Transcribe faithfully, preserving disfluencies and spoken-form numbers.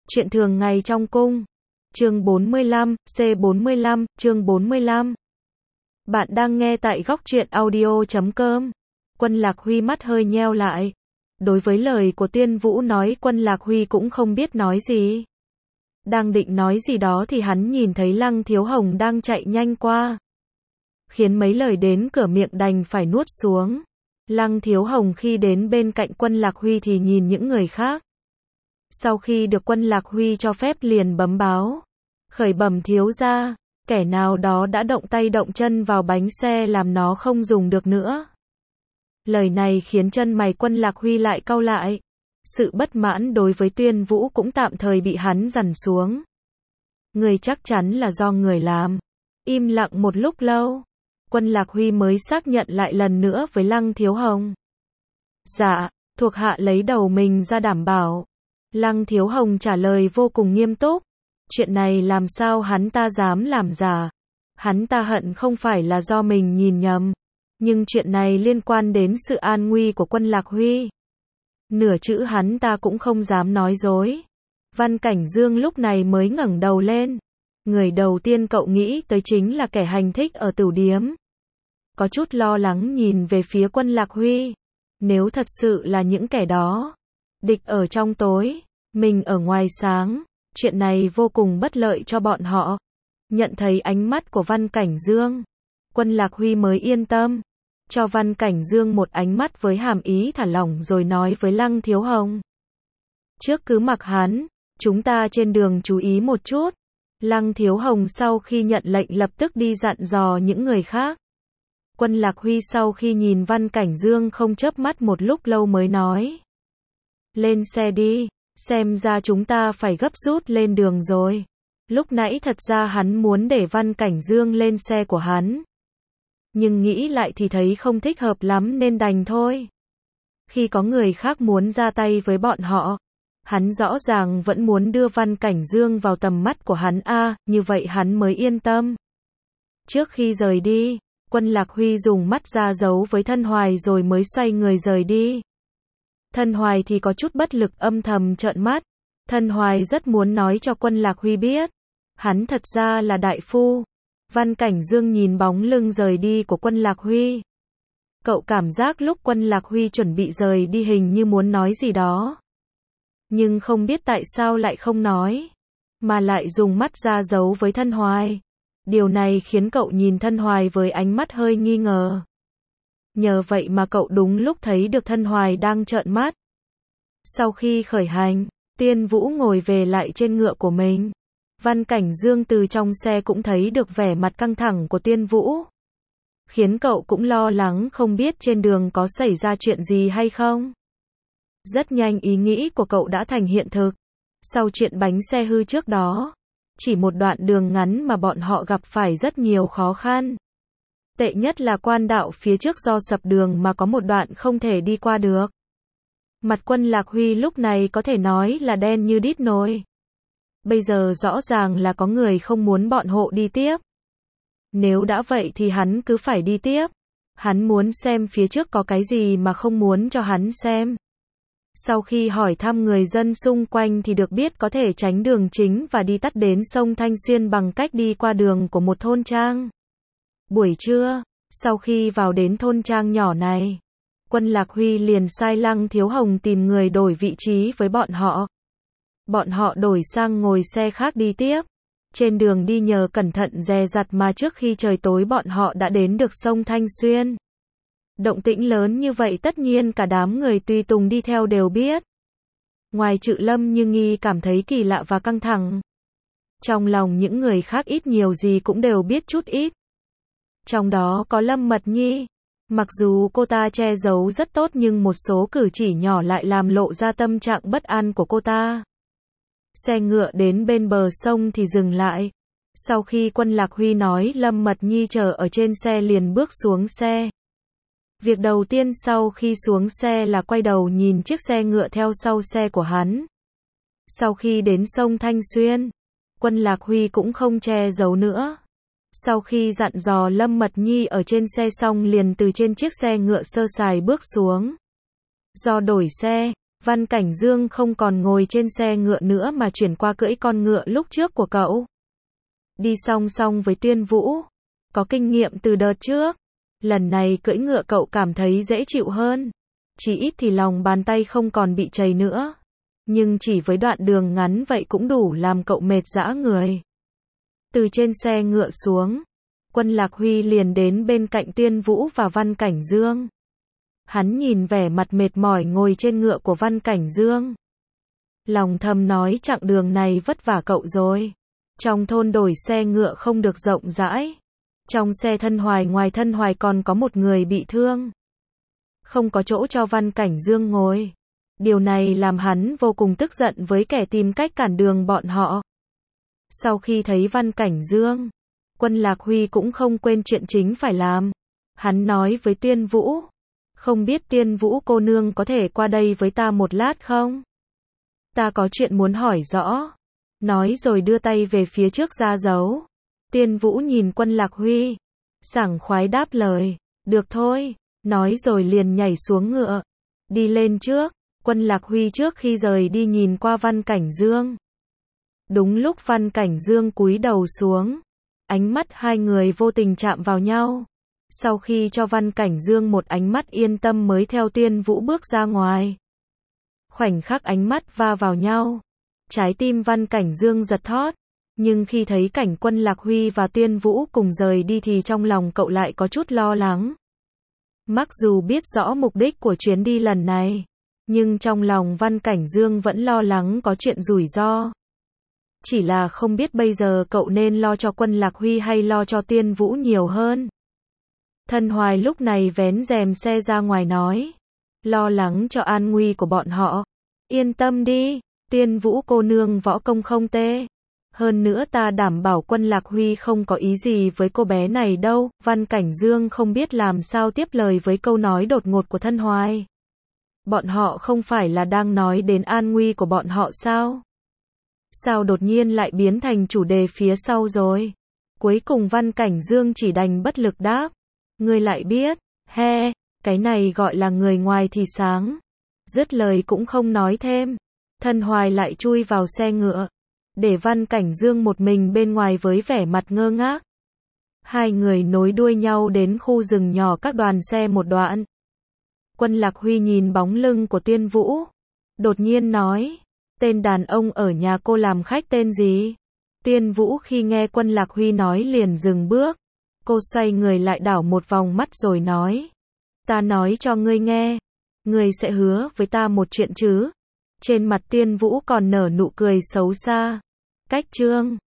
Chuyện thường ngày trong cung. Chương bốn mươi lăm, C bốn mươi lăm, chương bốn mươi lăm. Bạn đang nghe tại góc truyện audio chấm com. Quân Lạc Huy mắt hơi nheo lại. Đối với lời của Tuyên Vũ nói, Quân Lạc Huy cũng không biết nói gì. Đang định nói gì đó thì hắn nhìn thấy Lăng Thiếu Hồng đang chạy nhanh qua. Khiến mấy lời đến cửa miệng đành phải nuốt xuống. Lăng Thiếu Hồng khi đến bên cạnh Quân Lạc Huy thì nhìn những người khác. Sau khi được Quân Lạc Huy cho phép liền bấm báo. Khởi bẩm thiếu gia, kẻ nào đó đã động tay động chân vào bánh xe làm nó không dùng được nữa. Lời này khiến chân mày Quân Lạc Huy lại cau lại. Sự bất mãn đối với Tuyên Vũ cũng tạm thời bị hắn dằn xuống. Người chắc chắn là do người làm. Im lặng một lúc lâu. Quân Lạc Huy mới xác nhận lại lần nữa với Lăng Thiếu Hồng. Dạ, thuộc hạ lấy đầu mình ra đảm bảo. Lăng Thiếu Hồng trả lời vô cùng nghiêm túc. Chuyện này làm sao hắn ta dám làm giả. Hắn ta hận không phải là do mình nhìn nhầm. Nhưng chuyện này liên quan đến sự an nguy của Quân Lạc Huy. Nửa chữ hắn ta cũng không dám nói dối. Văn Cảnh Dương lúc này mới ngẩng đầu lên. Người đầu tiên cậu nghĩ tới chính là kẻ hành thích ở tửu điếm. Có chút lo lắng nhìn về phía Quân Lạc Huy. Nếu thật sự là những kẻ đó. Địch ở trong tối, mình ở ngoài sáng. Chuyện này vô cùng bất lợi cho bọn họ. Nhận thấy ánh mắt của Văn Cảnh Dương, Quân Lạc Huy mới yên tâm. Cho Văn Cảnh Dương một ánh mắt với hàm ý thả lỏng rồi nói với Lăng Thiếu Hồng. Trước cứ mặc hắn, chúng ta trên đường chú ý một chút. Lăng Thiếu Hồng sau khi nhận lệnh lập tức đi dặn dò những người khác. Quân Lạc Huy sau khi nhìn Văn Cảnh Dương không chớp mắt một lúc lâu mới nói. Lên xe đi, xem ra chúng ta phải gấp rút lên đường rồi. Lúc nãy thật ra hắn muốn để Văn Cảnh Dương lên xe của hắn. Nhưng nghĩ lại thì thấy không thích hợp lắm nên đành thôi. Khi có người khác muốn ra tay với bọn họ, hắn rõ ràng vẫn muốn đưa Văn Cảnh Dương vào tầm mắt của hắn a, à, như vậy hắn mới yên tâm. Trước khi rời đi, Quân Lạc Huy dùng mắt ra dấu với Thân Hoài rồi mới xoay người rời đi. Thân Hoài thì có chút bất lực âm thầm trợn mắt. Thân Hoài rất muốn nói cho Quân Lạc Huy biết. Hắn thật ra là đại phu. Văn Cảnh Dương nhìn bóng lưng rời đi của Quân Lạc Huy. Cậu cảm giác lúc Quân Lạc Huy chuẩn bị rời đi hình như muốn nói gì đó. Nhưng không biết tại sao lại không nói. Mà lại dùng mắt ra dấu với Thân Hoài. Điều này khiến cậu nhìn Thân Hoài với ánh mắt hơi nghi ngờ. Nhờ vậy mà cậu đúng lúc thấy được Thân Hoài đang trợn mắt. Sau khi khởi hành, Tuyên Vũ ngồi về lại trên ngựa của mình. Văn Cảnh Dương từ trong xe cũng thấy được vẻ mặt căng thẳng của Tuyên Vũ. Khiến cậu cũng lo lắng không biết trên đường có xảy ra chuyện gì hay không. Rất nhanh ý nghĩ của cậu đã thành hiện thực. Sau chuyện bánh xe hư trước đó, chỉ một đoạn đường ngắn mà bọn họ gặp phải rất nhiều khó khăn. Tệ nhất là quan đạo phía trước do sập đường mà có một đoạn không thể đi qua được. Mặt Quân Lạc Huy lúc này có thể nói là đen như đít nồi. Bây giờ rõ ràng là có người không muốn bọn họ đi tiếp. Nếu đã vậy thì hắn cứ phải đi tiếp. Hắn muốn xem phía trước có cái gì mà không muốn cho hắn xem. Sau khi hỏi thăm người dân xung quanh thì được biết có thể tránh đường chính và đi tắt đến sông Thanh Xuyên bằng cách đi qua đường của một thôn trang. Buổi trưa, sau khi vào đến thôn trang nhỏ này, Quân Lạc Huy liền sai Lăng Thiếu Hồng tìm người đổi vị trí với bọn họ. Bọn họ đổi sang ngồi xe khác đi tiếp. Trên đường đi nhờ cẩn thận dè dặt mà trước khi trời tối bọn họ đã đến được sông Thanh Xuyên. Động tĩnh lớn như vậy tất nhiên cả đám người tùy tùng đi theo đều biết. Ngoài Trự Lâm Như Nghi cảm thấy kỳ lạ và căng thẳng. Trong lòng những người khác ít nhiều gì cũng đều biết chút ít. Trong đó có Lâm Mật Nhi. Mặc dù cô ta che giấu rất tốt nhưng một số cử chỉ nhỏ lại làm lộ ra tâm trạng bất an của cô ta. Xe ngựa đến bên bờ sông thì dừng lại. Sau khi Quân Lạc Huy nói Lâm Mật Nhi chờ ở trên xe liền bước xuống xe. Việc đầu tiên sau khi xuống xe là quay đầu nhìn chiếc xe ngựa theo sau xe của hắn. Sau khi đến sông Thanh Xuyên, Quân Lạc Huy cũng không che giấu nữa. Sau khi dặn dò Lâm Mật Nhi ở trên xe xong liền từ trên chiếc xe ngựa sơ sài bước xuống. Do đổi xe, Văn Cảnh Dương không còn ngồi trên xe ngựa nữa mà chuyển qua cưỡi con ngựa lúc trước của cậu. Đi song song với Tiên Vũ. Có kinh nghiệm từ đợt trước. Lần này cưỡi ngựa cậu cảm thấy dễ chịu hơn. Chỉ ít thì lòng bàn tay không còn bị trầy nữa. Nhưng chỉ với đoạn đường ngắn vậy cũng đủ làm cậu mệt rã người. Từ trên xe ngựa xuống, Quân Lạc Huy liền đến bên cạnh Tiên Vũ và Văn Cảnh Dương. Hắn nhìn vẻ mặt mệt mỏi ngồi trên ngựa của Văn Cảnh Dương. Lòng thầm nói chặng đường này vất vả cậu rồi. Trong thôn đổi xe ngựa không được rộng rãi. Trong xe Thân Hoài ngoài Thân Hoài còn có một người bị thương. Không có chỗ cho Văn Cảnh Dương ngồi. Điều này làm hắn vô cùng tức giận với kẻ tìm cách cản đường bọn họ. Sau khi thấy Văn Cảnh Dương, Quân Lạc Huy cũng không quên chuyện chính phải làm. Hắn nói với Tiên Vũ, không biết Tiên Vũ cô nương có thể qua đây với ta một lát không? Ta có chuyện muốn hỏi rõ. Nói rồi đưa tay về phía trước ra dấu. Tiên Vũ nhìn Quân Lạc Huy, sảng khoái đáp lời, được thôi, nói rồi liền nhảy xuống ngựa, đi lên trước. Quân Lạc Huy trước khi rời đi nhìn qua Văn Cảnh Dương. Đúng lúc Văn Cảnh Dương cúi đầu xuống, ánh mắt hai người vô tình chạm vào nhau. Sau khi cho Văn Cảnh Dương một ánh mắt yên tâm mới theo Tiên Vũ bước ra ngoài. Khoảnh khắc ánh mắt va vào nhau, trái tim Văn Cảnh Dương giật thót. Nhưng khi thấy cảnh Quân Lạc Huy và Tiên Vũ cùng rời đi thì trong lòng cậu lại có chút lo lắng. Mặc dù biết rõ mục đích của chuyến đi lần này, nhưng trong lòng Văn Cảnh Dương vẫn lo lắng có chuyện rủi ro. Chỉ là không biết bây giờ cậu nên lo cho Quân Lạc Huy hay lo cho Tiên Vũ nhiều hơn. Thân Hoài lúc này vén rèm xe ra ngoài nói, lo lắng cho an nguy của bọn họ. Yên tâm đi, Tiên Vũ cô nương võ công không tệ. Hơn nữa ta đảm bảo Quân Lạc Huy không có ý gì với cô bé này đâu. Văn Cảnh Dương không biết làm sao tiếp lời với câu nói đột ngột của Thân Hoài. Bọn họ không phải là đang nói đến an nguy của bọn họ sao? Sao đột nhiên lại biến thành chủ đề phía sau rồi? Cuối cùng Văn Cảnh Dương chỉ đành bất lực đáp. Ngươi lại biết, he, cái này gọi là người ngoài thì sáng. Dứt lời cũng không nói thêm. Thân Hoài lại chui vào xe ngựa, để Văn Cảnh Dương một mình bên ngoài với vẻ mặt ngơ ngác. Hai người nối đuôi nhau đến khu rừng nhỏ cách đoàn xe một đoạn. Quân Lạc Huy nhìn bóng lưng của Tiên Vũ, đột nhiên nói, tên đàn ông ở nhà cô làm khách tên gì? Tiên Vũ khi nghe Quân Lạc Huy nói liền dừng bước. Cô xoay người lại đảo một vòng mắt rồi nói, ta nói cho ngươi nghe, ngươi sẽ hứa với ta một chuyện chứ? Trên mặt Tiên Vũ còn nở nụ cười xấu xa. Cách chương